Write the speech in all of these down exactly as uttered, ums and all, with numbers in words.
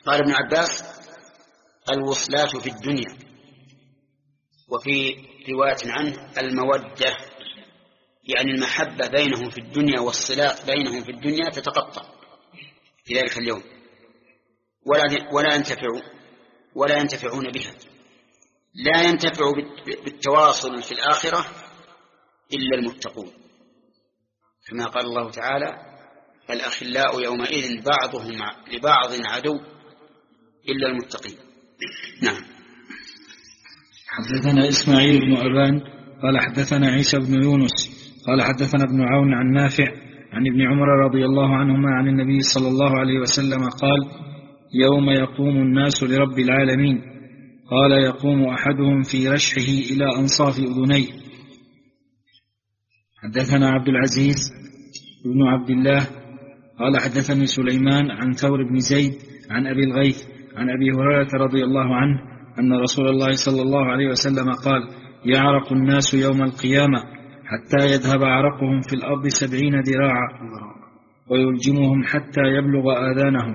قال ابن عباس: الوصلات في الدنيا. وفي رواية عنه: المودة، يعني المحبة بينهم في الدنيا والصلات بينهم في الدنيا تتقطع في ذلك اليوم، ولا ولا ينتفعوا ولا ينتفعون بها. لا ينتفع بالتواصل في الآخرة إلا المتقون، كما قال الله تعالى: الأخلاء يومئذ بعضهم لبعض عدو إلا المتقين. نعم. حدثنا إسماعيل بن أبان قال حدثنا عيسى بن يونس قال حدثنا ابن عون عن نافع عن ابن عمر رضي الله عنهما عن النبي صلى الله عليه وسلم قال: يوم يقوم الناس لرب العالمين، قال: يقوم أحدهم في رشحه إلى أنصاف أذنيه. حدثنا عبد العزيز بن عبد الله قال حدثني سليمان عن ثور بن زيد عن أبي الغيث عن أبي هريرة رضي الله عنه أن رسول الله صلى الله عليه وسلم قال: يعرق الناس يوم القيامة حتى يذهب عرقهم في الأرض سبعين ذراعا ويلجمهم حتى يبلغ آذانهم.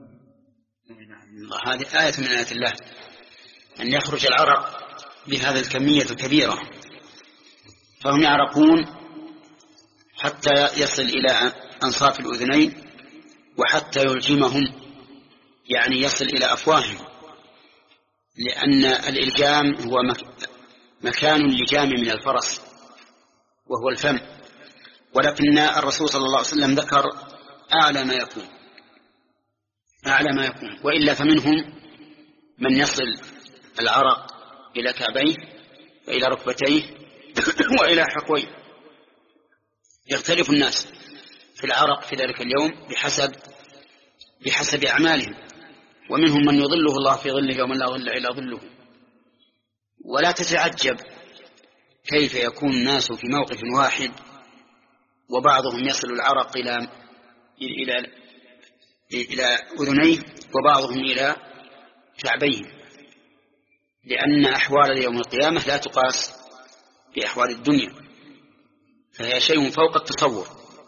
هذه آية من آيات الله، أن يخرج العرق بهذا الكمية الكبيرة، فهم يعرقون حتى يصل إلى أنصاف الأذنين، وحتى يلجمهم يعني يصل إلى أفواههم، لأن الإلجام هو مكان اللجام من الفرس وهو الفم، ولكن الرسول صلى الله عليه وسلم ذكر أعلى ما يكون أعلى ما يكون وإلا فمنهم من يصل العرق إلى كعبيه وإلى ركبتيه وإلى حقويه. يختلف الناس في العرق في ذلك اليوم بحسب بحسب أعمالهم، ومنهم من يظله الله في ظله يوم لا ظل إلا ظله. ولا تتعجب كيف يكون الناس في موقف واحد وبعضهم يصل العرق إلى إلى إلى أذنيه وبعضهم إلى كعبيه، لأن أحوال يوم القيامة لا تقاس بأحوال الدنيا، فهي شيء فوق التصور.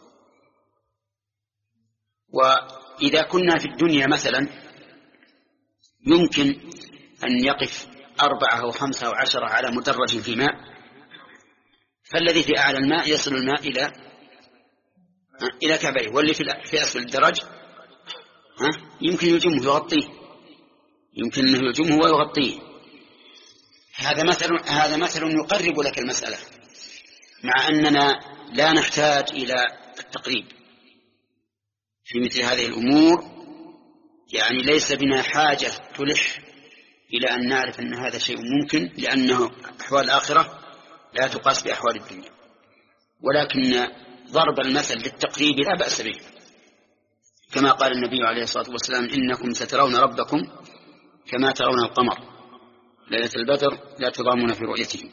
وإذا كنا في الدنيا مثلا يمكن أن يقف أربعة أو خمسة أو عشرة على مدرج في ماء، فالذي في أعلى الماء يصل الماء إلى إلى كعبيه، واللي في أسفل الدرج يمكن يلجمه يغطيه يمكن أنه يلجمه ويغطيه. هذا مثل هذا مثل يقرب لك المسألة، مع أننا لا نحتاج إلى التقريب في مثل هذه الأمور، يعني ليس بنا حاجة تلح إلى أن نعرف أن هذا شيء ممكن، لأنه أحوال الآخرة لا تقاس بأحوال الدنيا. ولكن ضرب المثل للتقريب لا بأس به، كما قال النبي عليه الصلاة والسلام: إنكم سترون ربكم كما ترون القمر ليلة البدر لا تضامون في رؤيته.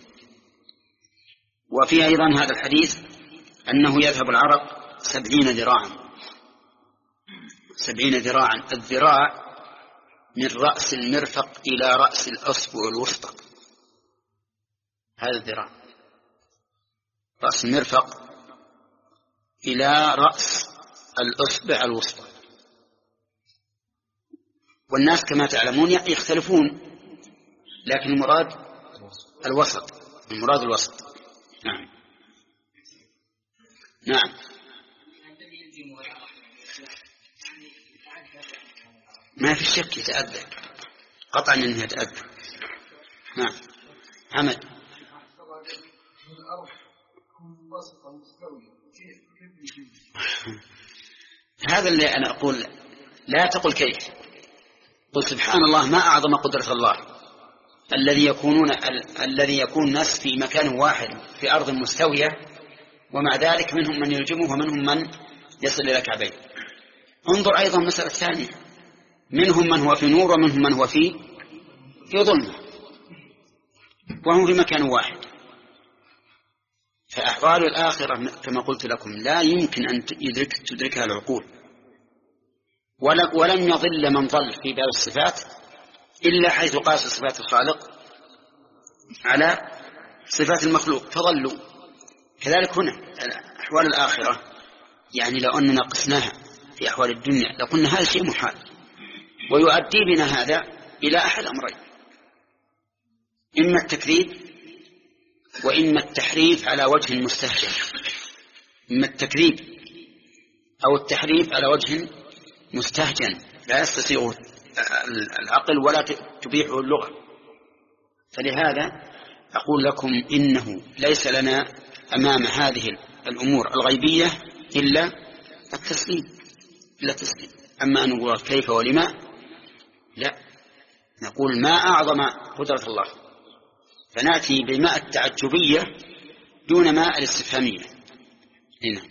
وفي أيضا هذا الحديث أنه يذهب العرق سبعين ذراعا سبعين ذراعا الذراع من رأس المرفق إلى رأس الأصبع الوسطى، هذا الذراع رأس المرفق إلى رأس الأصبع الوسطى. والناس كما تعلمون يختلفون، لكن المراد الوسط المراد الوسط نعم نعم ما في شك يتأذى قطعا أنه يتأذى. نعم حمد. هذا اللي أنا أقول، لا تقل كيف، قل سبحان الله، ما أعظم قدرة الله الذي يكونون الذي يكون الناس في مكان واحد في أرض مستوية، ومع ذلك منهم من يلجمه ومنهم من يصل إلى كعبيه. انظر أيضا مسألة ثانية، منهم من هو في نور ومنهم من هو في في ظلمة، وهم في مكان واحد. فأحوال الآخرة كما قلت لكم لا يمكن أن يدرك تدركها العقول، ولم يضل من ضل في باب الصفات إلا حيث قاس صفات الخالق على صفات المخلوق فضلوا. كذلك هنا أحوال الآخرة، يعني لو أننا قسناها في أحوال الدنيا لقلنا هذا شيء محال، ويؤدي بنا هذا إلى أحد أمرين: إما التكذيب وإما التحريف على وجه مستهجن. إما التكذيب أو التحريف على وجه مستهجن لا يستطيع العقل ولا تبيحه اللغة. فلهذا أقول لكم إنه ليس لنا أمام هذه الأمور الغيبية إلا التسليم إلا التسليم. أما أن نقول كيف ولما، لا، نقول ما أعظم قدرة الله، فنأتي بماء التعجبية دون ماء الاستفهامية. هنا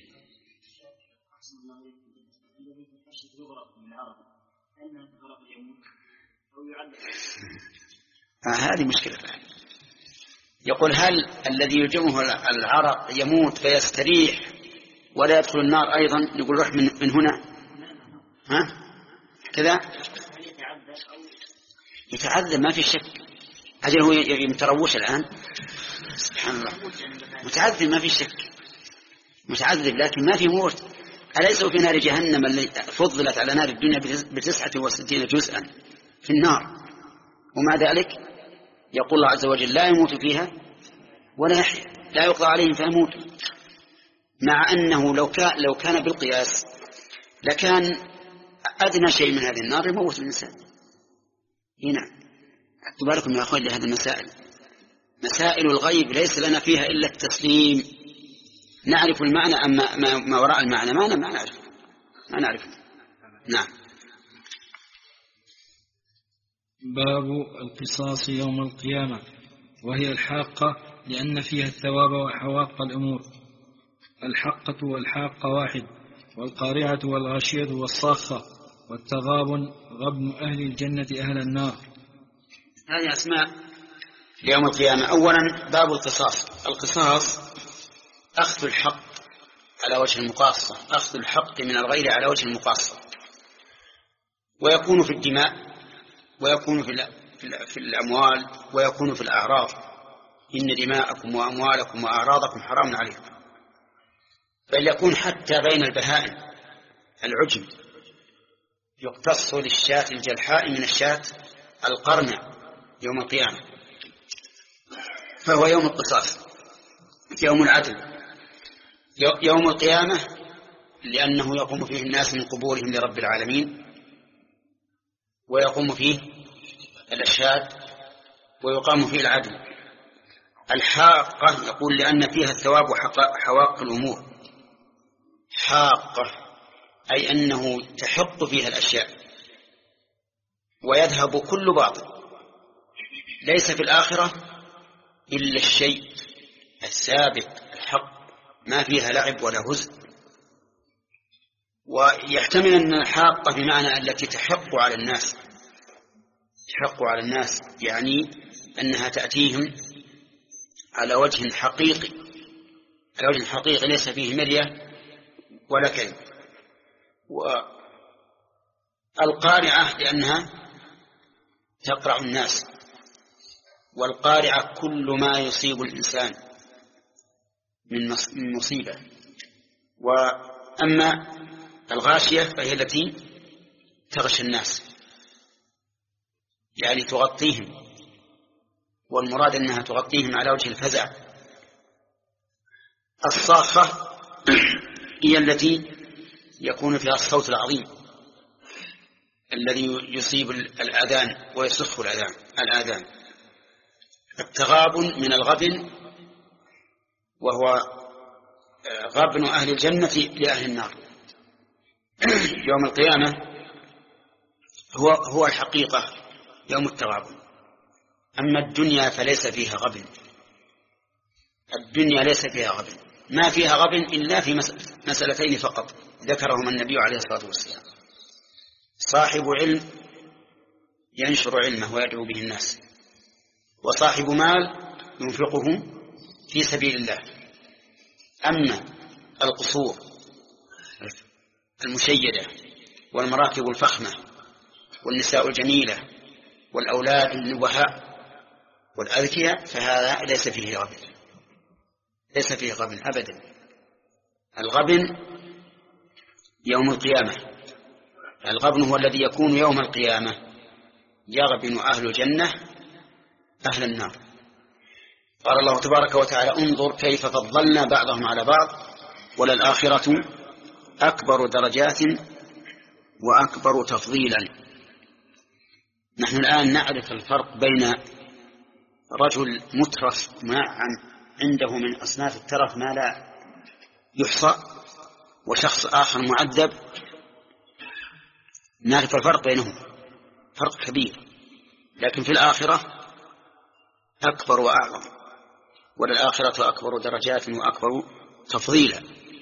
آه هذه مشكلة. يقول هل الذي يجمه العرق يموت فيستريح ولا يدخل النار أيضا؟ نقول روح من, من هنا، ها كذا يتعذب ما في شك. أجل هو يتروش الآن، سبحان الله، متعذب ما في شك، متعذب لكن ما في موت. أليس في نار جهنم التي فضلت على نار الدنيا بتسعة وستين جزءا في النار، ومع ذلك يقول الله عز وجل لا يموت فيها ولا يحيا، لا يقضى عليهم فيموت، مع أنه لو كان, لو كان بالقياس لكان أدنى شيء من هذه النار يموت الإنسان. هنا أكتب يا أخوان لهذه المسائل، مسائل الغيب ليس لنا فيها إلا التسليم. نعرف المعنى، أما ما وراء المعنى ما نعرف ما نعرف. نعم. باب القصاص يوم القيامة، وهي الحاقة لأن فيها الثواب وحواق الأمور. الحقة والحاقة واحد، والقارعة والغاشية والصاخة، والتغابن غبن أهل الجنة أهل النار. هذه أسماء ليوم القيامة. أولا باب القصاص. القصاص أخذ الحق على وجه المقاصة، أخذ الحق من الغير على وجه المقاصة، ويكون في الدماء، ويكون في الأموال، ويكون في الأعراض. إن دماءكم وأموالكم وأعراضكم حرام عليكم. بل يكون حتى بين البهائم العجم يقتص للشاة الجلحاء من الشاة القرنع يوم القيامة. فهو يوم القصاص، يوم العدل، يوم القيامة، لأنه يقوم فيه الناس من قبورهم لرب العالمين، ويقوم فيه الأشهاد، ويقام فيه العدل. الحاقة يقول لأن فيها الثواب وحواق الأمور. حاقة أي أنه تحق فيها الأشياء ويذهب كل باطل. ليس في الآخرة إلا الشيء الثابت الحق، ما فيها لعب ولا هزء. ويحتمل أن الحاقة بمعنى التي تحق على الناس، تحق على الناس يعني أنها تأتيهم على وجه حقيقي، على وجه حقيقي ليس فيه مرية ولا كذب. والقارعة لأنها تقرع الناس، والقارعة كل ما يصيب الإنسان من مصيبة. وأما الغاشية فهي التي تغشى الناس يعني تغطيهم، والمراد أنها تغطيهم على وجه الفزع. الصاخة هي التي يكون فيها الصوت العظيم الذي يصيب الأذان ويصخ الأذان الآذان. التغابن من الغبن، وهو غبن أهل الجنة لأهل النار. يوم القيامة هو هو الحقيقة يوم التغابن. أما الدنيا فليس فيها غبن، الدنيا ليس فيها غبن، ما فيها غبن إلا في مسألتين فقط ذكرهما النبي عليه الصلاة والسلام: صاحب علم ينشر علمه ويدعو به الناس، وصاحب مال ينفقه في سبيل الله. أما القصور المشيدة والمراكب الفخمة والنساء الجميلة والأولاد النبهاء والأذكياء فهذا ليس فيه غبن، ليس فيه غبن أبدا. الغبن يوم القيامة، الغبن هو الذي يكون يوم القيامة يغبن أهل الجنة أهل النار. قال الله تبارك وتعالى: انظر كيف فضلنا بعضهم على بعض وللآخرة أكبر درجات وأكبر تفضيلا. نحن الآن نعرف الفرق بين رجل مترف عنده من أصناف الترف ما لا يحصى وشخص آخر معذب، نعرف الفرق بينهم، فرق كبير. لكن في الآخرة أكبر وأعظم، وللآخرة أكبر درجات وأكبر تفضيلا.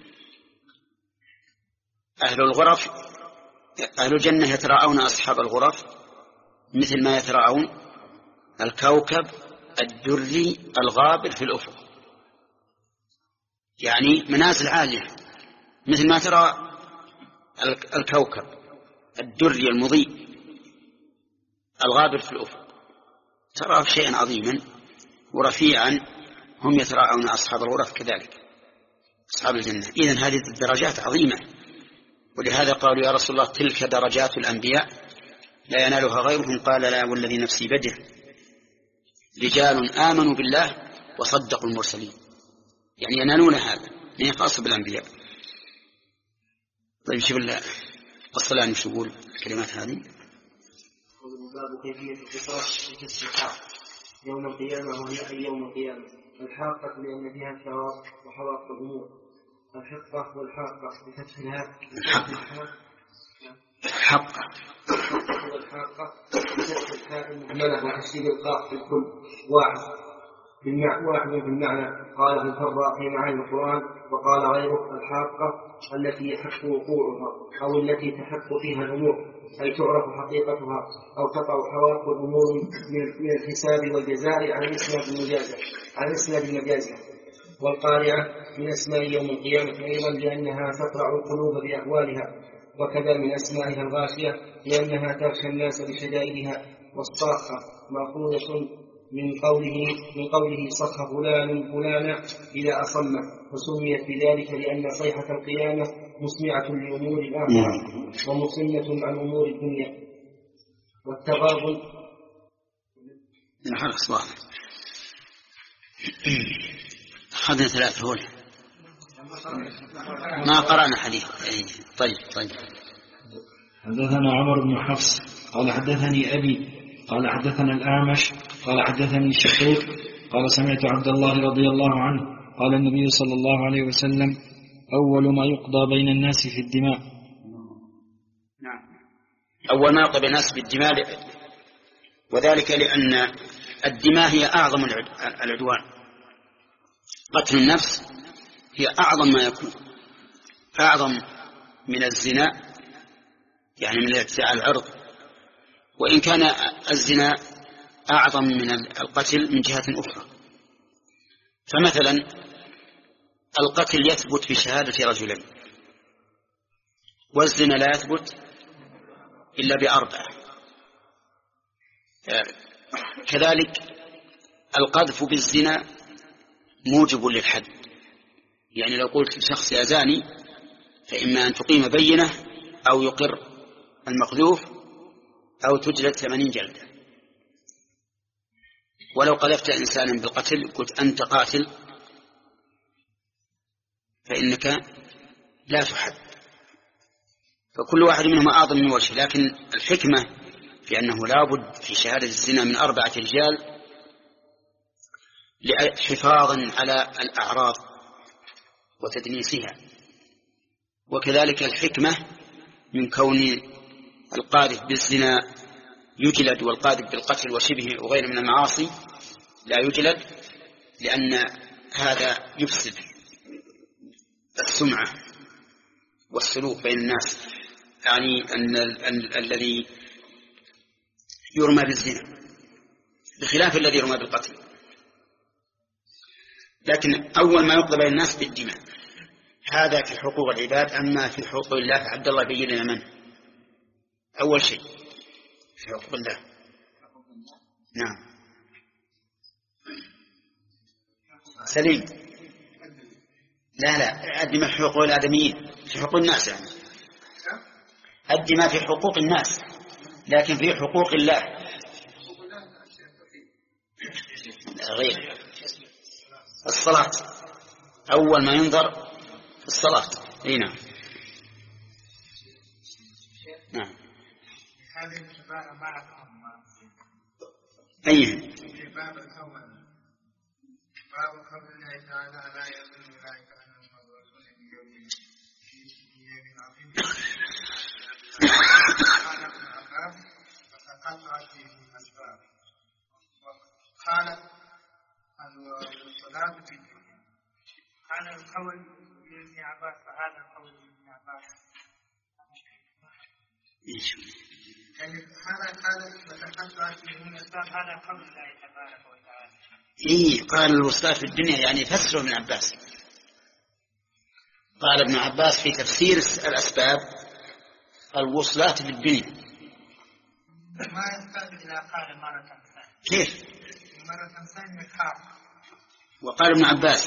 أهل الغرف أهل الجنة يتراءون أصحاب الغرف مثل ما يتراءون الكوكب الدري الغابر في الأفق، يعني منازل عالية مثل ما ترى الكوكب الدري المضيء الغابر في الأفق، ترى شيئا عظيما ورفيعا. هم يتراءون أصحاب الغرف كذلك أصحاب الجنة. إذن هذه الدرجات عظيمة، ولهذا قالوا: يا رسول الله تلك درجات الأنبياء لا ينالها غيرهم. قال: لا والذي نفسي بيده رجال آمنوا بالله وصدقوا المرسلين، يعني ينالون هذا، يعني خاص بالأنبياء. طيب شوف الصلاة مش يقول الكلمات هذه. باب كيفية القصاص بكسر الحاء يوم القيامة، وهي أي يوم القيامة. الحاقة لأن فيها الثواب وحواق الأمور. الحقة والحاقة بفتح الهاء. الحقة والحاقة بفتح الهاء المهملة وتشديد القاف في الكل واحد بالمعنى واحد بالمعنى. قال ابن الفراء في معاني القرآن: وقال غيره: الحاقة التي يحق وقوعها أو التي تحق فيها الأمور، أي تعرف حقيقتها أو تقع حواق الأمور من الحساب والجزاء عن إسناد المجازة عن إسناد المجازة. والقارعة من أسماء يوم القيامة أيضا لأنها تقرع القلوب بأحوالها، وكذا من أسمائها الغاشية لأنها تغشى الناس بشدائدها. والصاخة مأخوذة من قوله من قوله صخ فلان فلانا إذا أصم، وسميت بذلك لأن صيحة القيامة مسمعة لأمور الآخرة ومصمة عن أمور الدنيا. والتغابن أخذنا ثلاثة هول ما قرأنا حديث. طيب طيب حدثنا عمر بن حفص قال حدثني أبي قال حدثنا الأعمش قال حدثني شقيق قال سمعت عبد الله رضي الله عنه قال النبي صلى الله عليه وسلم: أول ما يقضى بين الناس في الدماء. نعم، أول ما يقضى بين الناس بالدماء، وذلك لأن الدماء هي أعظم العدوان. قتل النفس هي أعظم ما يكون، أعظم من الزنا، يعني من الاعتداء على العرض، وإن كان الزنا أعظم من القتل من جهة أخرى. فمثلا القتل يثبت بشهادة رجلين، والزنا لا يثبت إلا بأربعة. كذلك القذف بالزنا موجب للحد، يعني لو قلت لشخص يا زاني فإما أن تقيم بينة أو يقر المقذوف أو تجلد ثمانين جلدة. ولو قذفت إنسانا بالقتل قلت أنت قاتل فإنك لا تحد. فكل واحد منهم أعظم من وجه، لكن الحكمة في أنه لا بد في شهادة الزنا من أربعة رجال حفاظا على الأعراض وتدنيسها. وكذلك الحكمة من كون القاذف بالزنا يجلد والقاذف بالقتل وشبهه وغيره من المعاصي لا يجلد، لأن هذا يفسد السمعة والسلوك بين الناس، يعني أن الذي يرمى بالزنا بخلاف الذي يرمى بالقتل. لكن أول ما يقضى بين الناس بالدماء، هذا في حقوق العباد. أما في حقوق الله عبد الله بين لنا من أول شيء في حقوق الله. نعم سليم. لا لا الدماء حقوق الآدميين، في حقوق الناس يعني. أدي ما في حقوق الناس، لكن في حقوق الله غير. الصلاة أول ما ينظر في الصلاة. أي نعم. نعم. أيه. باب الأول باب قول الله تعالى لا يظن أولئك أنهم مبعوثون ليوم عظيم. قال ابن عباس فتقطعت به الأسباب وقالت الصلاة في الدنيا. هذا القول لابن عباس فهذا القول لابن عباس يعني هذا هذا فتقطعت به الأسباب هذا قول الله تبارك وتعالى. إيه قال الوصلات في الدنيا يعني فسره ابن عباس. قال ابن عباس في تفسير الأسباب الوصلات في الدنيا. ما يحتاج إلى قال مرة ثانية. كيف؟ مرة ثانية خاف. وقال ابن عباس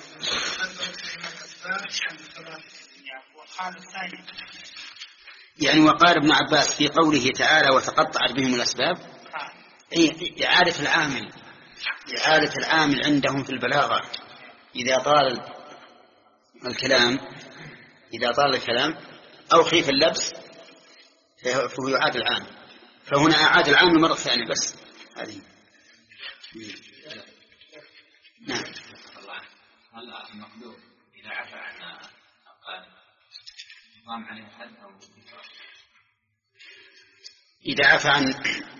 وقال الثاني يعني وقال ابن عباس في قوله تعالى وتقطعت بهم الأسباب إيه إعادة العامل إعادة العامل عندهم في البلاغة. إذا طال الكلام إذا طال الكلام أو خيف اللبس فهو يعاد العامل، فهنا أعاد العامل مرة ثانية بس هذه. نعم. هل المقدور إذا عفى عن القادم قام عليه حد أو إذا عفى عن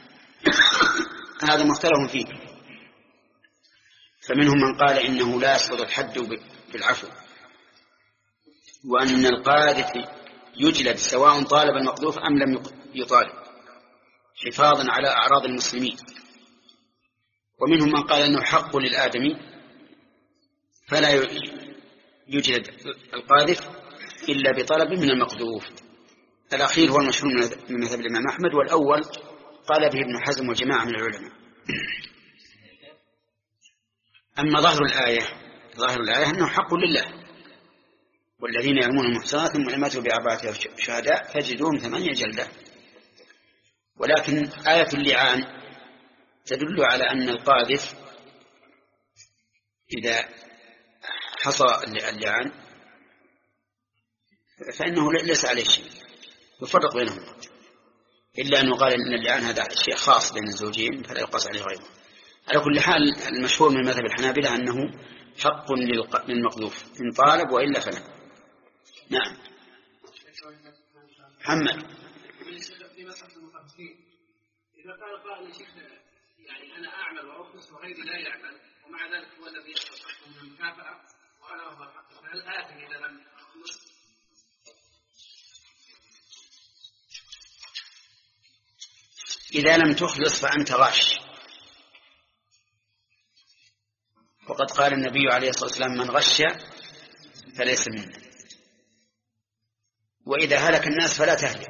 هذا مختلف فيه، فمنهم من قال إنه لا يسقط الحد بالعفو، وأن القاذف يجلد سواء طالب المقذوف أم لم يطالب حفاظا على أعراض المسلمين. ومنهم من قال أنه حق للآدمي فلا يجلد القاذف إلا بطلب من المقذوف. الأخير هو المشهور من مذهب الإمام أحمد، والأول قال به ابن حزم وجماعة من العلماء. أما ظاهر الآية ظاهر الآية أنه حق لله، والذين يرمون المحصنات ثم لم يأتوا بأربعة شهداء فجلدوهم ثمانية جلدة. ولكن آية اللعان تدل على أن القاذف إذا حصى اللعان فإنه ليس عليه شيء، يفرق بينهم، إلا أنه قال إن اللعان هذا شيء خاص بين الزوجين فلا يقاس عليه غيره. على كل حال المشهور من مذهب الحنابلة أنه حق للمقذوف إن طالب وإلا فلا. نعم. محمد. إذا قال قائل شيخنا يعني أنا أعمل وأخلص وغيري لا يعمل ومع ذلك هو الذي يستحق من المكافأة وأنا أهو الحق، فهل آثم إذا لم أخلص؟ إذا لم تخلص فأنت غاش، وقد قال النبي عليه الصلاة والسلام من غش فليس منا، وإذا هلك الناس فلا تهلك.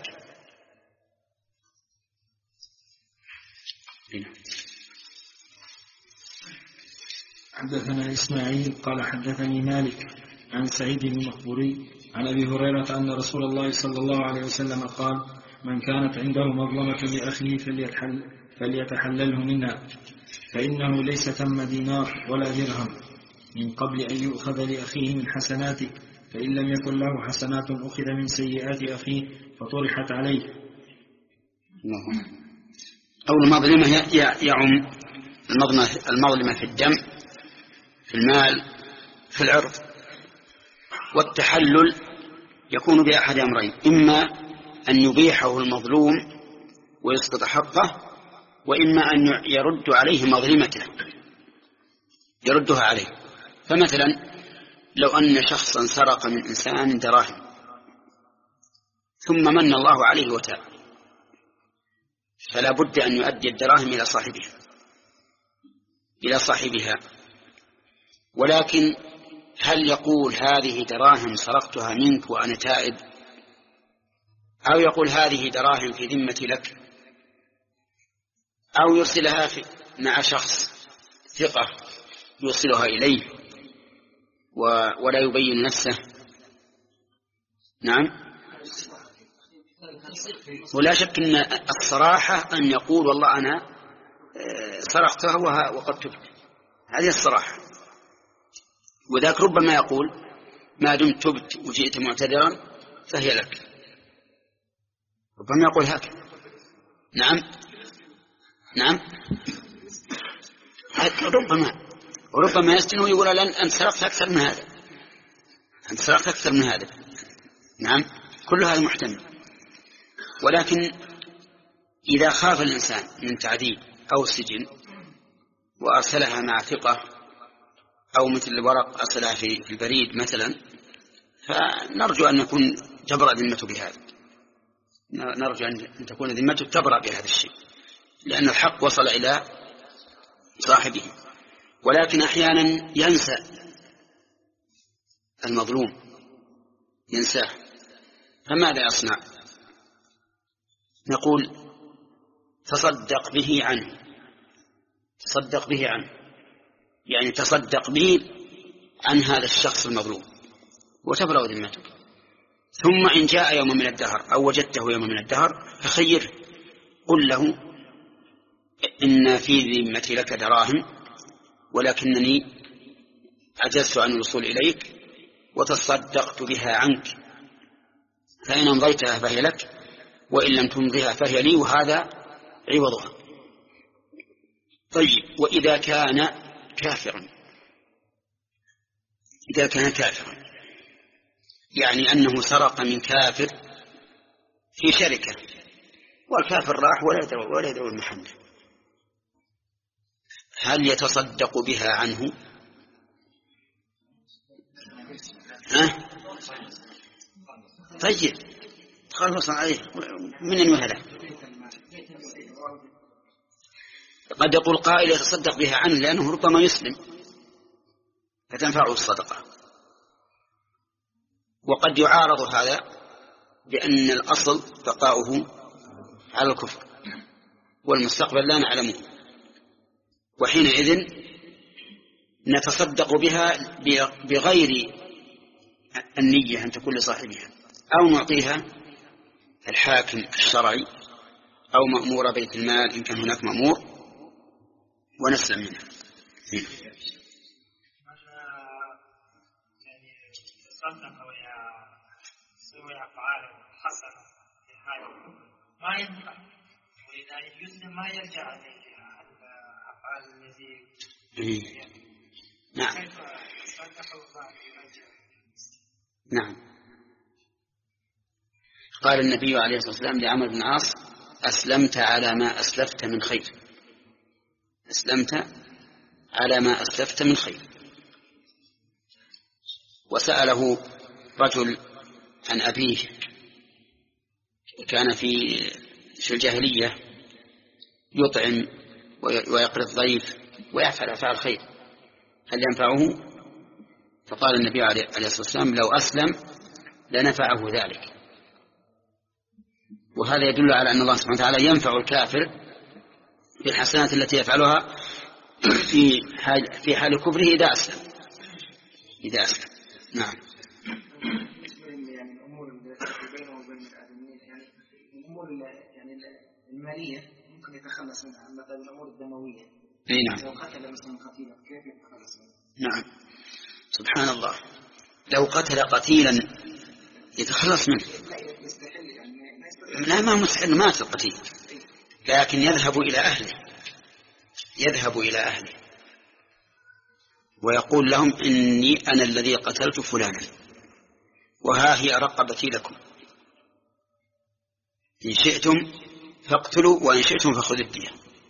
حدثنا إسماعيل قال حدثني مالك عن سعيد بن المقبوري عن أبي هريرة أن رسول الله صلى الله عليه وسلم قال من كانت عنده مظلمة لأخيه فليتحل فليتحلله منها، فإنه ليس ثم دينار ولا درهم من قبل أن يؤخذ لأخيه من حسناته، فإن لم يكن له حسنات أخذ من سيئات أخيه فطرحت عليه. أو المظلمة يعم المظلمة في الدم في المال في العرض. والتحلل يكون بأحد أمرين، إما أن يبيحه المظلوم ويسقط حقه، وإما أن يرد عليه مظلمته يردها عليه. فمثلا لو أن شخصا سرق من إنسان دراهم ثم من الله عليه وتاب، فلا بد أن يؤدي الدراهم إلى صاحبها إلى صاحبها ولكن هل يقول هذه دراهم سرقتها منك وأنا تائب، أو يقول هذه دراهم في ذمتي لك، أو يرسلها في مع شخص ثقة يوصلها إليه ولا يبين نفسه؟ نعم. ولا شك أن الصراحة أن يقول والله أنا سرقتها وقد تبت، هذه الصراحة. وذاك ربما يقول ما دمت تبت وجئت معتذرا فهي لك، ربما يقول هكذا. نعم نعم ربما وربما يستن ويقول لن أنت سرقت أكثر من هذا، أنت سرقت أكثر من هذا. نعم كل هذا محتمل. ولكن إذا خاف الإنسان من تعذيب أو سجن وأرسلها مع ثقة، أو مثل الورق أرسلها في البريد مثلا، فنرجو أن يكون تبرأ ذمته بهذا، نرجو أن تكون ذمته تبرأ بهذا الشيء، لأن الحق وصل إلى صاحبه. ولكن أحيانا ينسى المظلوم، ينساه، فماذا يصنع؟ نقول تصدق به عنه، تصدق به عنه، يعني تصدق به عن هذا الشخص المظلوم وتبرأ ذمته. ثم إن جاء يوم من الدهر أو وجدته يوم من الدهر فخيره، قل له إن في ذمتي لك دراهم ولكنني عجزت عن الوصول إليك وتصدقت بها عنك، فإن أمضيتها فهي لك وإن لم تمضيها فهي لي وهذا عوضها. طيب وإذا كان كافرا، إذا كان كافرا يعني أنه سرق من كافر في شركة والكافر راح ولا يدري ولا يدري المحل، هل يتصدق بها عنه؟ ها؟ طيب خلص عليه من المهلة. قد يقول قائل يتصدق بها عنه لأنه ربما يسلم فتنفعه الصدقة، وقد يعارض هذا بأن الأصل بقاؤه على الكفر والمستقبل لا نعلمه، وحينئذ نتصدق بها بغير النية أن تكون لصاحبها، أو نعطيها الحاكم الشرعي أو مأمور بيت المال إن كان هناك مأمور ونسلم منها. ما ينفع، وإذا يسلم ما يرجع عليه الأفعال التي نعم نعم. قال النبي عليه الصلاة والسلام لعمرو بن العاص أسلمت على ما أسلفت من خير، أسلمت على ما أسلفت من خير. وسأله رجل عن أبيه كان في في الجاهلية يطعم ويقري الضيف ويفعل أفعال خير، هل ينفعه؟ فقال النبي عليه الصلاة والسلام لو أسلم لنفعه ذلك. وهذا يدل على أن الله سبحانه وتعالى ينفع الكافر في الحسنات التي يفعلها في حال, في حال كفره إذا أسلم إذا أسلم. نعم. يعني الأمور التي بينه وبين الآدميين، يعني الأمور يعني المالية ممكن يتخلص منها، مثلا الأمور الدموية. أي نعم. لو قتل مثلا قتيلا كيف يتخلص منها؟ نعم سبحان الله، لو قتل قتيلا يتخلص منه. لا ما مستحيل، مات القتيل لكن يذهب إلى أهله، يذهب إلى أهله ويقول لهم إني أنا الذي قتلت فلانا وها هي رقبتي لكم، إن شئتم فاقتلوا وإن شئتم فخذوا الدية.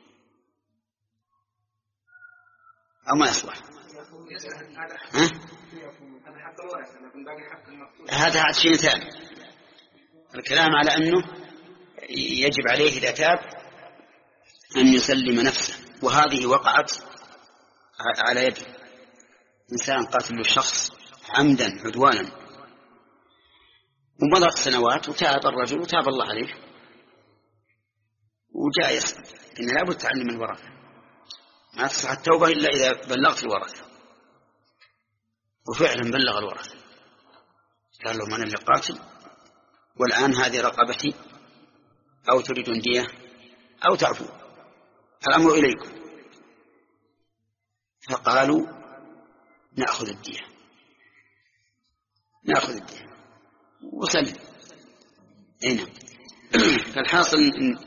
أو ما يصلح ها؟ هذا عاد شيء ثاني. الكلام على أنه يجب عليه إذا تاب أن يسلم نفسه، وهذه وقعت على يد إنسان قاتل الشخص عمدا عدوانا، ومضت سنوات وتاب الرجل وتاب الله عليه وجاء يسأل إن لابد تعلم الورثة، ما تصح التوبة إلا إذا بلغت الورثة، وفعلا بلغ الورثة، قال لهم أنا اللي قاتل والآن هذه رقبتي أو تريدون دية أو تعفو، الأمر إليكم. فقالوا نأخذ الدية، نأخذ الدية وسلم. هنا فالحاصل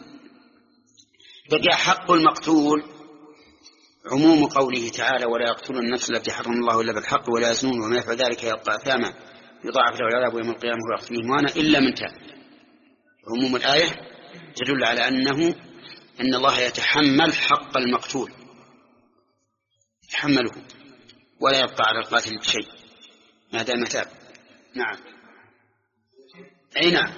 بقى حق المقتول عموم قوله تعالى ولا يقتلون النفس التي حرم الله إلا بالحق ولا يزنون وما يفعل ذلك يلقى أثاما يضاعف له العذاب يوم القيامة ويخلد فيه مهانا إلا من تاب. عموم الآية تدل على أنه أن الله يتحمل حق المقتول، يتحمله ولا يبقى على القاتل بشيء ما دام تاب. نعم. أي نعم.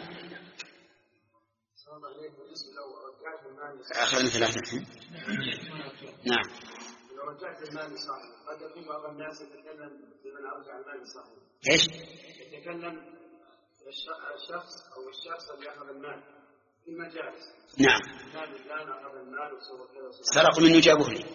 أخذنا ثلاثة. نعم. لو رجعت المال لصاحبه قد يكون بعض الناس يتكلم بمن أرجع المال لصاحبه. إيش؟ يتكلم الشخص أو الشخص اللي أخذ المال في مجالس. نعم. فلان فلان أخذ المال وسوى كذا. سرق منه جابه لي.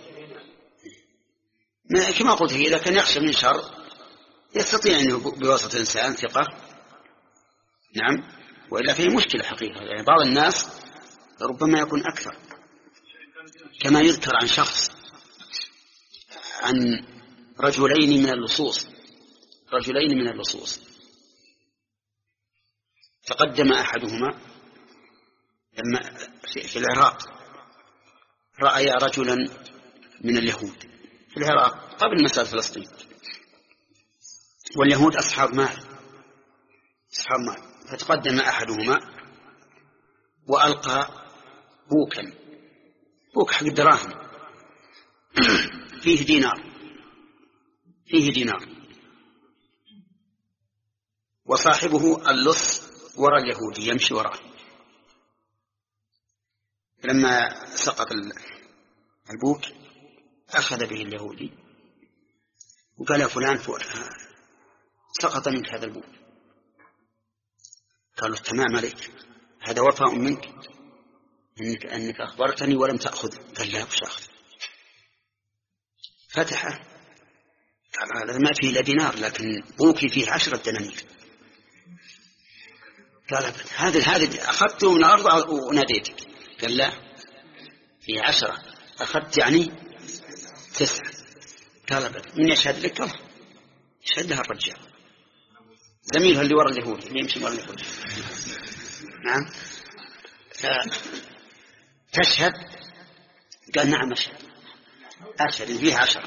ما كما قلت إذا كان يخشى من شر يستطيع أنه بواسطة إنسان ثقة. نعم. وإلا فيه مشكلة حقيقة، يعني بعض الناس ربما يكون أكثر، كما يذكر عن شخص عن رجلين من اللصوص، رجلين من اللصوص تقدم أحدهما لما في العراق رأي رجلا من اليهود في العراق قبل مسألة فلسطين، واليهود أصحاب مال أصحاب مال، فتقدم أحدهما وألقى بوكا، بوك حق الدراهم فيه دينار، فيه دينار، وصاحبه اللص وراء اليهودي يمشي وراءه. لما سقط البوك أخذ به اليهودي وقال يا فلان سقط منك هذا البوك. قالوا تمام عليك، هذا وفاء منك إنك, أنك أخبرتني ولم تأخذ. قال لا مش أخذ. فتحه قال هذا ما فيه إلا دينار لكن بوكي فيه عشرة دنانير. قال هذا هذا أخذته من الأرض وناديتك. قال لا فيه عشرة، أخذت يعني تسعة. قال من يشهد لك؟ الله يشهد لها الرجال زميلها اللي وراء اليهود اللي يمشي وراء اليهود. نعم. تشهد؟ قال نعم أشهد، أشهد فيه عشرة.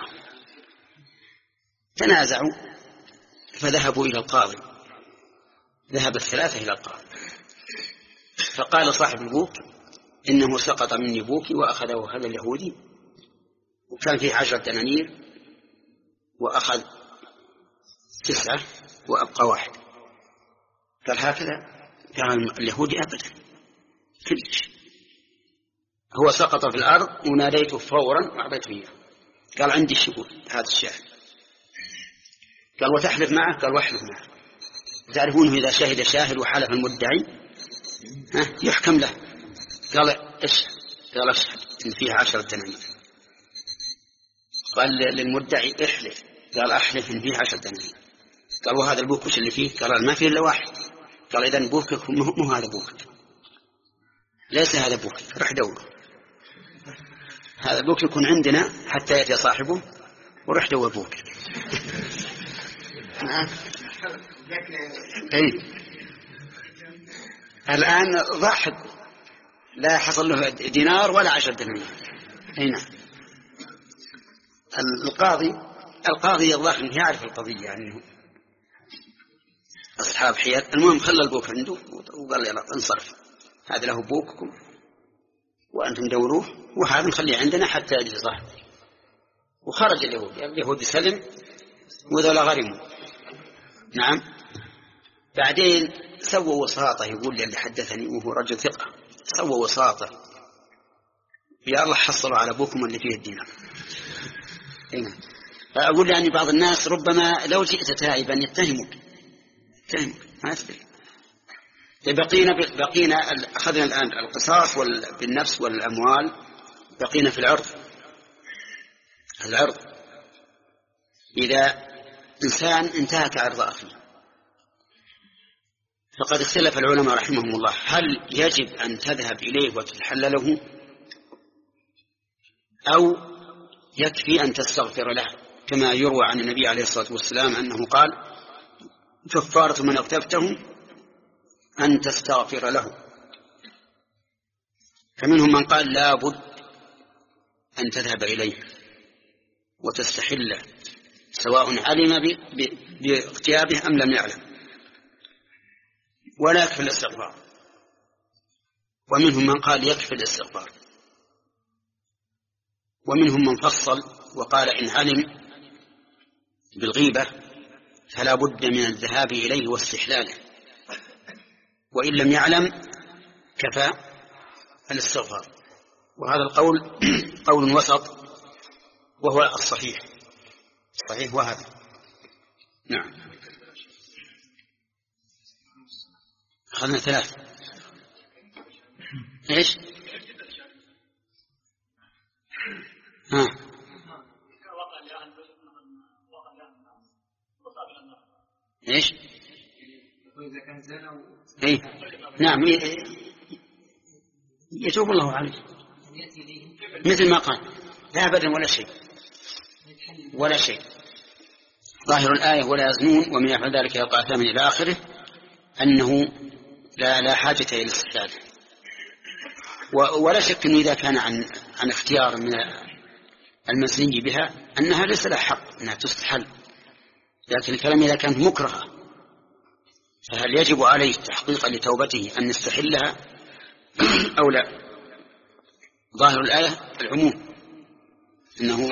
تنازعوا فذهبوا إلى القاضي، ذهب الثلاثة إلى القاضي، فقال صاحب البوك إنه سقط مني بوكي وأخذه هذا اليهودي وكان فيه عشرة دنانير وأخذ تسعة وأبقى واحد. قال هكذا؟ قال اليهودي أبدا كلش، هو سقط في الأرض وناديته فورا وأعطيته إياه. قال عندي الشهود هذا الشاهد. قال وتحلف معه؟ قال واحلف معه. تعرفونه إذا شهد شاهد وحلف المدعي ها يحكم له. قال اشهد. قال اشهد إن فيها عشرة دنانير. قال للمدعي احلف. قال احلف إن فيها عشرة دنانير. قال وهذا البوك وش اللي فيه؟ قال ما فيه إلا واحد. قال إذن بوكك مو هذا بوكك، ليس هذا بوكك، رح دوره. هذا بوك يكون عندنا حتى يأتي صاحبه ورح دور بوك. إيه. الآن ضاحك لا حصل له دينار ولا عشر دنانير. هنا القاضي القاضي الظاهر انه يعرف القضية يعني أصحاب حيال. المهم خلى البوك عنده وقال يلا انصرف، هذا له بوككم وأنتم دوروه وهذا نخليه عندنا حتى يجي صاحبه. وخرج اليهود، اليهود سلم وذولا غرموا. نعم. بعدين سووا وساطة، يقول لي اللي حدثني وهو رجل ثقة، سووا وساطة يا الله حصلوا على بوكم اللي فيه الدينار. هنا فأقول يعني بعض الناس ربما لو جئت تائبا يتهمك يتهمك ما يصبر. بقينا بقينا أخذنا الآن القصاص بالنفس والأموال، بقينا في العرض. العرض إذا إنسان انتهك عرض أخيه فقد اختلف العلماء رحمهم الله هل يجب أن تذهب إليه وتتحلله أو يكفي أن تستغفر له، كما يروى عن النبي عليه الصلاة والسلام أنه قال كفارة من اغتبته أن تستغفر له. فمنهم من قال لا بد أن تذهب إليه وتستحله سواء علم باغتيابه أم لم يعلم، ولا يكفي الاستغفار. ومنهم من قال يكفي الاستغفار، ومنهم من فصل وقال إن علم بالغيبة فلا بد من الذهاب إليه واستحلاله، وإن لم يعلم كفى الاستغفار. وهذا القول قول وسط وهو الصحيح، الصحيح وهذا. نعم. أخذنا ثلاث. إيش؟ ها. إيش؟ إذا كان زنا إيه؟ نعم يتوب الله عليه مثل ما قال لا أبدا ولا شيء ولا شيء. ظاهر الآية ولا يزنون ومن يفعل ذلك يلقى أثاما إلى آخره، أنه لا لا حاجة إلى الاستحلال. ولا شك أنه إذا كان عن عن اختيار من المزني بها أنها ليس لها حق أنها تستحل، لكن الكلام إذا كانت مكرهة فهل يجب عليه تحقيقا لتوبته أن يستحلها أو لا؟ ظاهر الآية العموم أنه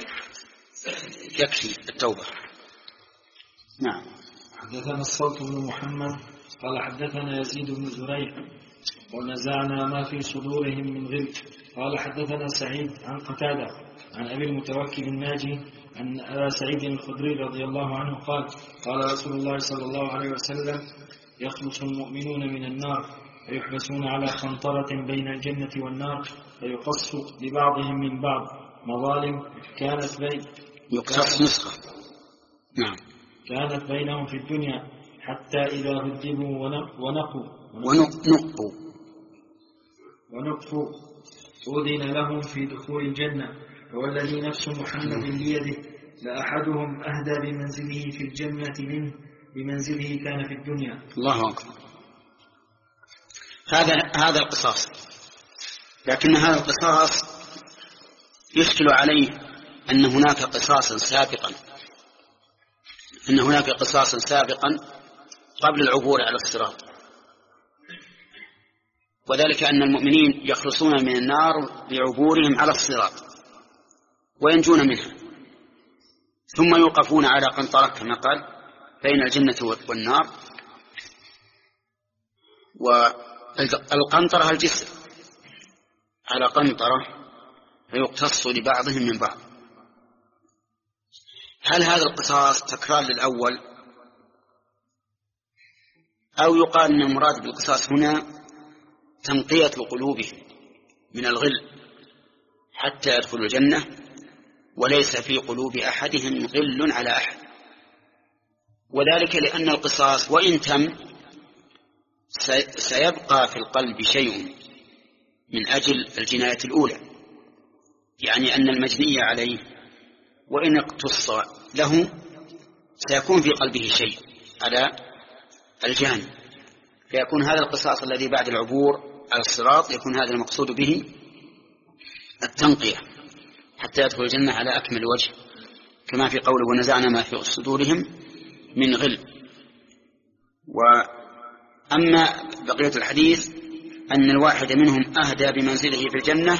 يكفي التوبة. نعم. حدثنا الصوت بن محمد قال حدثنا يزيد بن زريع ونزعنا ما في صدورهم من غل. قال حدثنا سعيد عن قتادة عن أبي المتوكل الناجي أن أبا سعيد الخدري رضي الله عنه قال قال رسول الله صلى الله عليه وسلم يخلص المؤمنون من النار فيحبسون على قنطرة بين الجنة والنار فيقص لبعضهم من بعض مظالم كانت بين يقص نسخة. نعم. كانت بينهم في الدنيا حتى إذا هذبوا ونقوا ونقوا ونقفوا أذن لهم في دخول الجنة. والذي نفس محمد بيده لأحدهم أهدى بمنزله في الجنة منه بمنزله كان في الدنيا. الله أكبر. هذا هذا القصاص، لكن هذا القصاص يشكل عليه أن هناك قصاصا سابقا أن هناك قصاصا سابقا قبل العبور على الصراط، وذلك أن المؤمنين يخلصون من النار بعبورهم على الصراط وينجون منها، ثم يوقفون على قنطرة كما قال بين الجنة والنار، والقنطرة الجسر على قنطرة فيقتص لبعضهم من بعض. هل هذا القصاص تكرار للأول أو يقال أن المراد بالقصاص هنا تنقية قلوبهم من الغل حتى يدخلوا الجنة وليس في قلوب أحدهم غل على أحد؟ وذلك لأن القصاص وإن تم سيبقى في القلب شيء من أجل الجناية الأولى، يعني أن المجني عليه وإن اقتص له سيكون في قلبه شيء على الجاني، فيكون هذا القصاص الذي بعد العبور على الصراط يكون هذا المقصود به التنقية حتى يدخل الجنة على أكمل وجه، كما في قوله ونزعنا ما في صدورهم من غل. وأما بقية الحديث أن الواحد منهم أهدى بمنزله في الجنة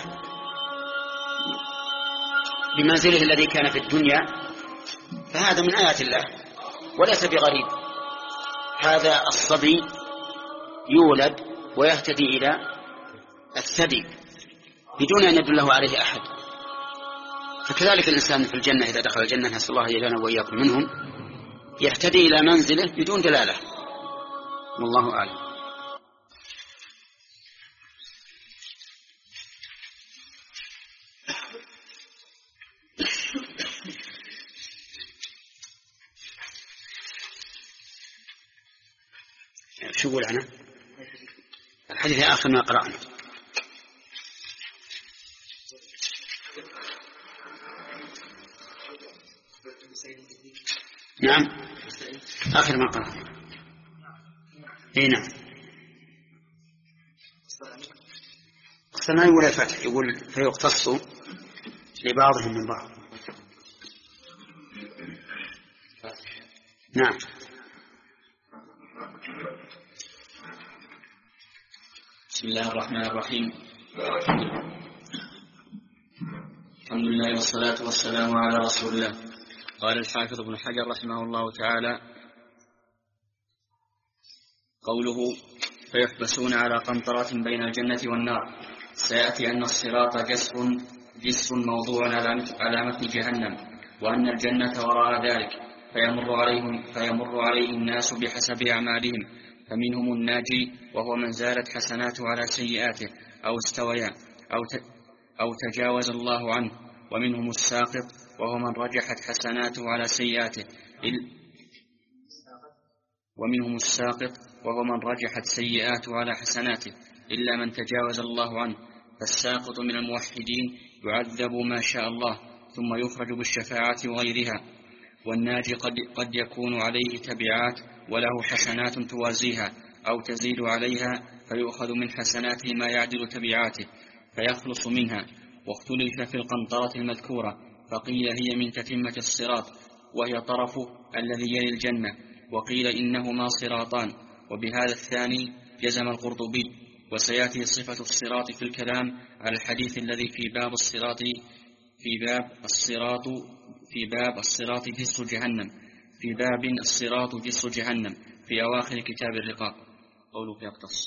بمنزله الذي كان في الدنيا، فهذا من آيات الله وليس بغريب. هذا الصبي يولد ويهتدي إلى الثدي بدون أن يدله عليه أحد، فكذلك الإنسان في الجنة إذا دخل الجنة نسأل الله يجعلنا وإياكم منهم يهتدي إلى منزله بدون دلالة، والله أعلم. شو يقول عنه الحديث آخر ما قرأنا؟ نعم آخر ما قرأنا. اي نعم. ما يقول الفتح، يقول فيقتص لبعضهم من بعض. نعم. بسم الله الرحمن الرحيم. الحمد لله والصلاة والسلام على رسول الله. قال الحافظ ابن حجر رحمه الله تعالى: قوله فيحبسون على قنطرة بين الجنة والنار، سيأتي أن الصراط جسر جسر موضوع على متن جهنم، وأن الجنة وراء ذلك، فيمر عليهم, فيمر عليه الناس بحسب أعمالهم، فمنهم الناجي وهو من زالت حسناته على سيئاته أو استويا أو, أو تجاوز الله عنه، ومنهم الساقط وهو من رجحت حسناته على سيئاته ومنهم الساقط وهو من رجحت سيئاته على حسناته إلا من تجاوز الله عنه. فالساقط من الموحدين يعذب ما شاء الله ثم يخرج بالشفاعة وغيرها، والناجي قد, قد يكون عليه تبعات وله حسنات توازيها أو تزيد عليها، فيؤخذ من حسناته ما يعدل تبعاته فيخلص منها. واختلف في القنطرة المذكورة، فقيل هي من تتمة الصراط وهي طرفه الذي يلي الجنة، وقيل إنهما صراطان، وبهذا الثاني جزم القرطبي. وسيأتي صفة الصراط في الكلام على الحديث الذي في باب الصراط في باب الصراط في باب الصراط جسر جهنم في باب الصراط جسر جهنم في أواخر كتاب الرقاق. قوله فيقتص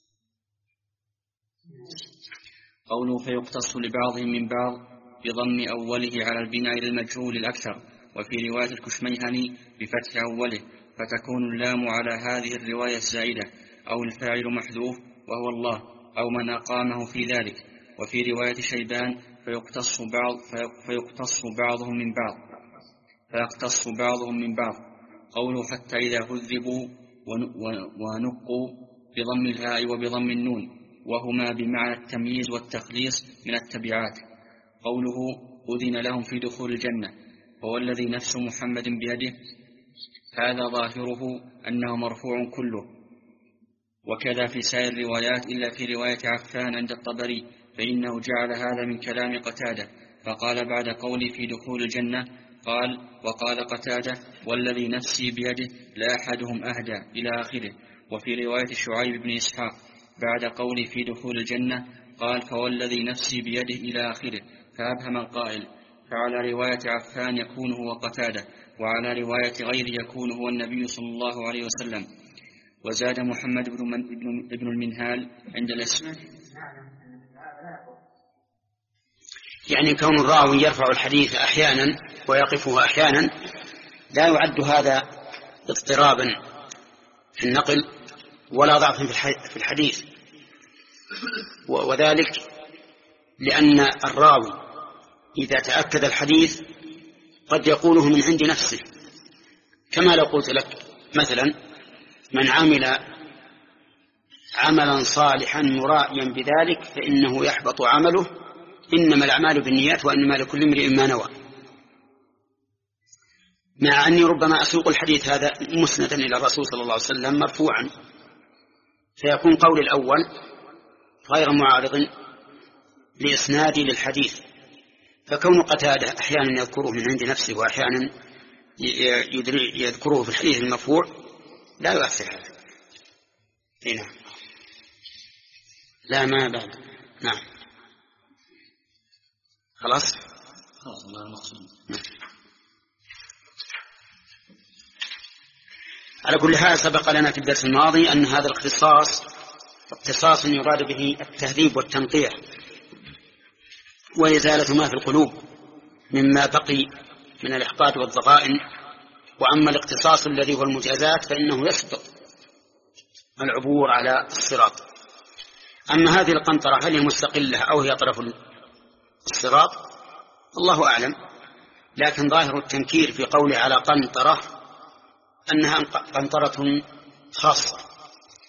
قوله فيقتص لبعضهم من بعض بضم أوله على البناء للمجهول الأكثر، وفي رواية الكشميهني بفتح أوله، فتكون اللام على هذه الرواية الزائدة، أو الفاعل محذوف وهو الله أو من أقامه في ذلك. وفي رواية شيبان فيقتص بعض فيقتص بعضهم من بعض فيقتص بعضهم من بعض. قوله حتى إذا هذبوا ونقوا بضم الهاء وبضم النون، وهما بمعنى التمييز والتخليص من التبعات. قوله أذن لهم في دخول الجنة، والذي نفس محمد بيده، هذا ظاهره أنه مرفوع كله، وكذا في سائر الروايات إلا في رواية عفان عند الطبري، فإنه جعل هذا من كلام قتادة، فقال بعد قولي في دخول الجنة قال وقال قتادة والذي نفسي بيده لأحدهم أهدى إلى آخره. وفي رواية شعيب بن إسحاق بعد قولي في دخول الجنة قال فوالذي نفسي بيده إلى آخره، فأبهم القائل. فعلى رواية عفان يكون هو قتادة، وعلى رواية غيره يكون هو النبي صلى الله عليه وسلم. وزاد محمد بن, من ابن, ابن المنهال عند الاسم، يعني كون الراوي يرفع الحديث أحيانا ويقفه أحيانا لا يعد هذا اضطرابا في النقل ولا ضعفا في الحديث، وذلك لأن الراوي إذا تأكد الحديث قد يقوله من عند نفسه، كما لو قلت لك مثلا من عمل عملا صالحا مرائيا بذلك فإنه يحبط عمله، إنما الأعمال بالنيات وإنما لكل امرئ ما نوى، مع أني ربما أسوق الحديث هذا مسندا إلى الرسول صلى الله عليه وسلم مرفوعا، فيكون قول الأول غير معارض لإسنادي للحديث. فكون قتادة أحيانا يذكره من عند نفسه وأحيانا يذكره في الحديث المرفوع لا يؤثر هذا. نعم. لا ما بعد. نعم خلاص خلاص الله المقصود. على كل حال سبق لنا في الدرس الماضي أن هذا الاختصاص اختصاص يراد به التهذيب والتنقيح وإزالة ما في القلوب مما بقي من الإحباط والضغائن. وأما الاختصاص الذي هو المجازات فإنه يسبق العبور على الصراط. أما هذه القنطرة هل هي مستقلة أو هي طرف الصراط الله أعلم، لكن ظاهر التنكير في قوله على قنطرة أنها قنطرة خاصة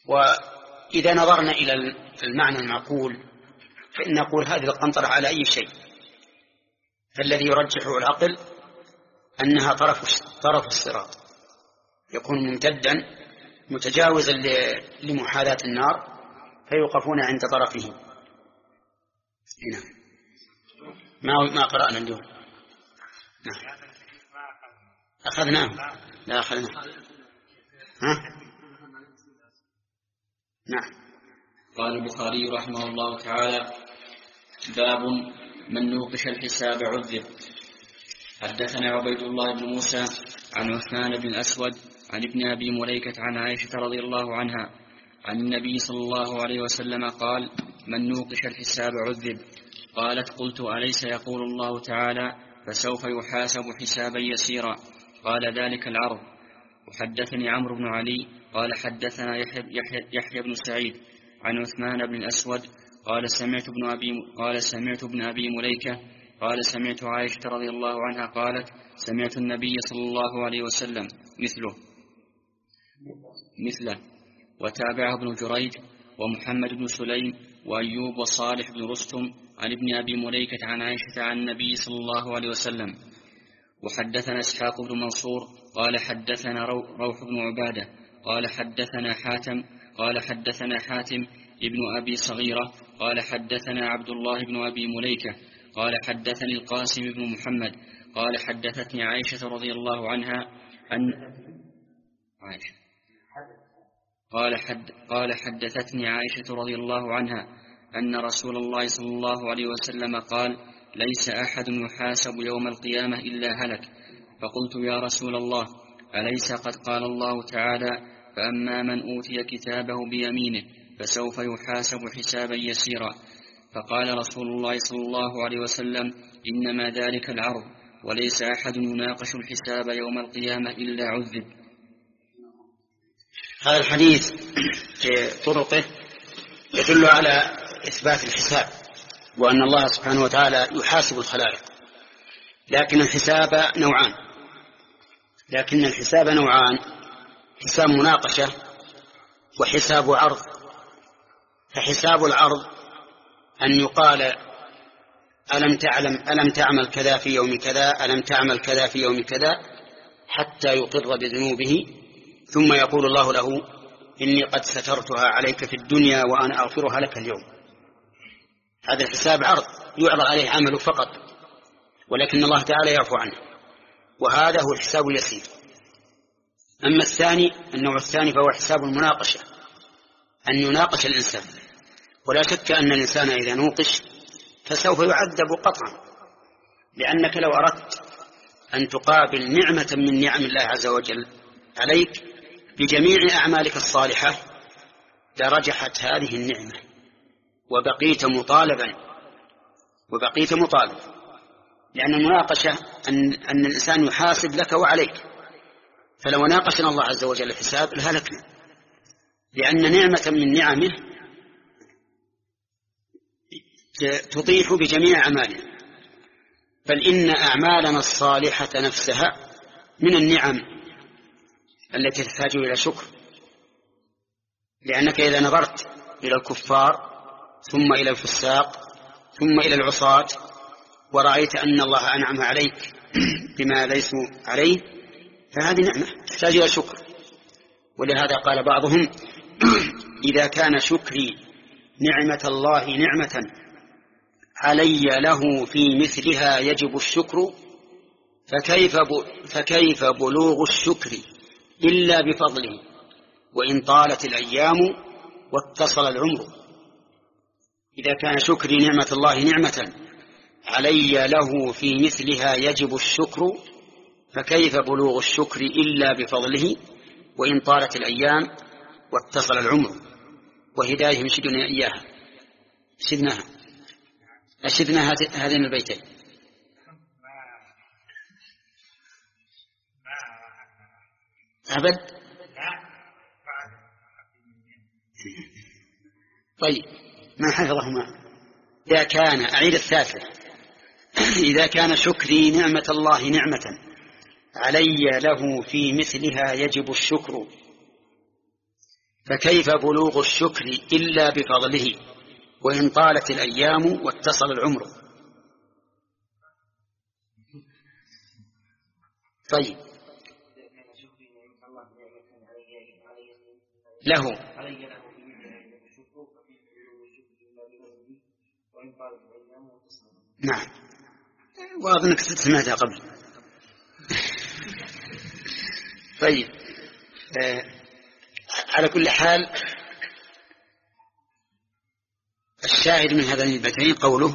وإذا نظرنا إلى المعنى المعقول فإن نقول هذه القنطرة على أي شيء، فالذي يرجحه العقل أنها طرف طرف الصراط، يكون ممتدا متجاوزا لمحاذاة النار فيوقفون عند طرفه. هنا ما ما قرأنا اليوم. نعم. أخذناه لا أخذناه. ها؟ نعم. قال البخاري رحمه الله تعالى: باب من نوقش الحساب عذب. حدثنا عبيد الله بن موسى عن عثمان بن الأسود عن ابن أبي مليكة عن عائشة رضي الله عنها عن النبي صلى الله عليه وسلم قال: من نوقش الحساب عذب. قالت: قلت: أليس يقول الله تعالى: فسوف يحاسب حسابا يسيرا؟ قال: ذلك العرض. وحدثني عمرو بن علي قال: حدثنا يحيى, يحيى, يحيى بن سعيد عن عثمان بن الأسود قال: سمعت ابن أبي قال سمعت ابن أبي مليكة قال: سمعت عائشة رضي الله عنها قالت: سمعت النبي صلى الله عليه وسلم مثله مثله وتابعه ابن جريج ومحمد بن سليم وأيوب وصالح بن رستم عن ابن أبي مليكة عن عائشة عن النبي صلى الله عليه وسلم. وحدثنا إسحاق بن منصور قال: حدثنا روح بن عبادة قال: حدثنا حاتم قال: حدثنا حاتم ابن أبي صغيرة قال: حدثنا عبد الله بن أبي مليكة قال: حدثني القاسم بن محمد قال: حدثتني عائشة رضي الله عنها أن عائشة قال, حد قال حدثتني عائشة رضي الله عنها أن رسول الله صلى الله عليه وسلم قال: ليس أحد يحاسب يوم القيامة إلا هلك. فقلت: يا رسول الله، أليس قد قال الله تعالى: فأما من أوتي كتابه بيمينه فسوف يحاسب حسابا يسيرا؟ فقال رسول الله صلى الله عليه وسلم: إنما ذلك العرض، وليس أحد يناقش الحساب يوم القيامة إلا عذب. هذا الحديث في طرقه يدل على إثبات الحساب، وأن الله سبحانه وتعالى يحاسب الخلائق، لكن الحساب نوعان لكن الحساب نوعان حساب مناقشة وحساب عرض. فحساب العرض أن يقال: ألم تعلم ألم تعمل كذا في يوم كذا، ألم تعمل كذا في يوم كذا، حتى يقر بذنوبه، ثم يقول الله له: إني قد سترتها عليك في الدنيا وأنا أغفرها لك اليوم. هذا الحساب عرض يعرض عليه عمله فقط، ولكن الله تعالى يعفو عنه، وهذا هو الحساب اليسير. أما الثاني، النوع الثاني، فهو حساب المناقشة، أن يناقش الإنسان. ولا شك أن الإنسان إذا نوقش فسوف يعذب قطعا، لأنك لو أردت أن تقابل نعمة من نعم الله عز وجل عليك بجميع أعمالك الصالحة لرجحت هذه النعمة وبقيت مطالبا وبقيت مطالب لأن المناقشة أن, أن الإنسان يحاسب لك وعليك. فلو ناقشنا الله عز وجل الحساب لهلكنا، لأن نعمة من نعمه تطيح بجميع أعمالنا. بل إن أعمالنا الصالحة نفسها من النعم التي تحتاج إلى شكر، لأنك إذا نظرت إلى الكفار ثم إلى الفساق ثم إلى العصاة ورأيت أن الله أنعم عليك بما ليسوا عليه، فهذه نعمة تحتاج إلى شكر. ولهذا قال بعضهم: إذا كان شكري نعمة الله نعمة علي له في مثلها يجب الشكر، فكيف, فكيف بلوغ الشكر إلا بفضله وإن طالت الأيام واتصل العمر. إذا كان شكري نعمة الله نعمة علي له في مثلها يجب الشكر، فكيف بلوغ الشكر إلا بفضله وإن طالت الأيام واتصل العمر. وهداية يشدنا إياها شدناها أشدنا هذين البيتين. أبد. طيب ما حفظه ما إذا كان أعيد الثالثة إذا كان شكري نعمة الله نعمة علي له في مثلها يجب الشكر، فكيف بلوغ الشكر إلا بفضله وإن طالت الأيام واتصل العمر. طيب له نعم، وأظنك سمعتها قبل. طيب آه على كل حال الشاهد من هذين البيتين قوله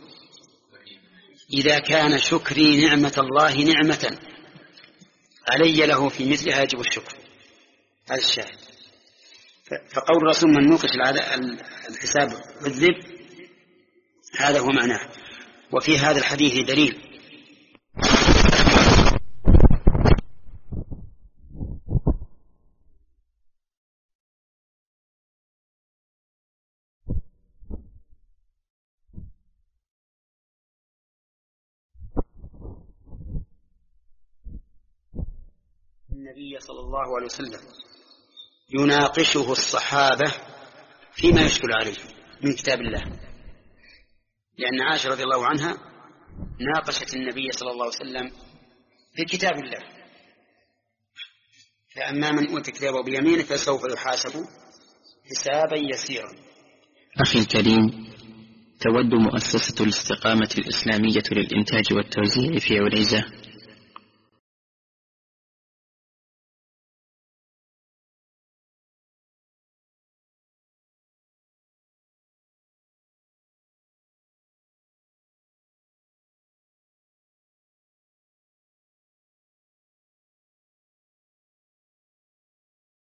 إذا كان شكري نعمة الله نعمة علي له في مثلها يجب الشكر. هذا الشاهد. فقول الرسول من نوقش الحساب عذب، هذا هو معناه. وفي هذا الحديث دليل النبي صلى الله عليه وسلم يناقشه الصحابة فيما يشكل عليه من كتاب الله، لأن عائشة رضي الله عنها ناقشت النبي صلى الله عليه وسلم في كتاب الله، فأما من أوتي كتابه بيمينه فسوف يحاسب حسابا يسيرا. أخي الكريم، تود مؤسسة الاستقامة الإسلامية للإنتاج والتوزيع في عنيزة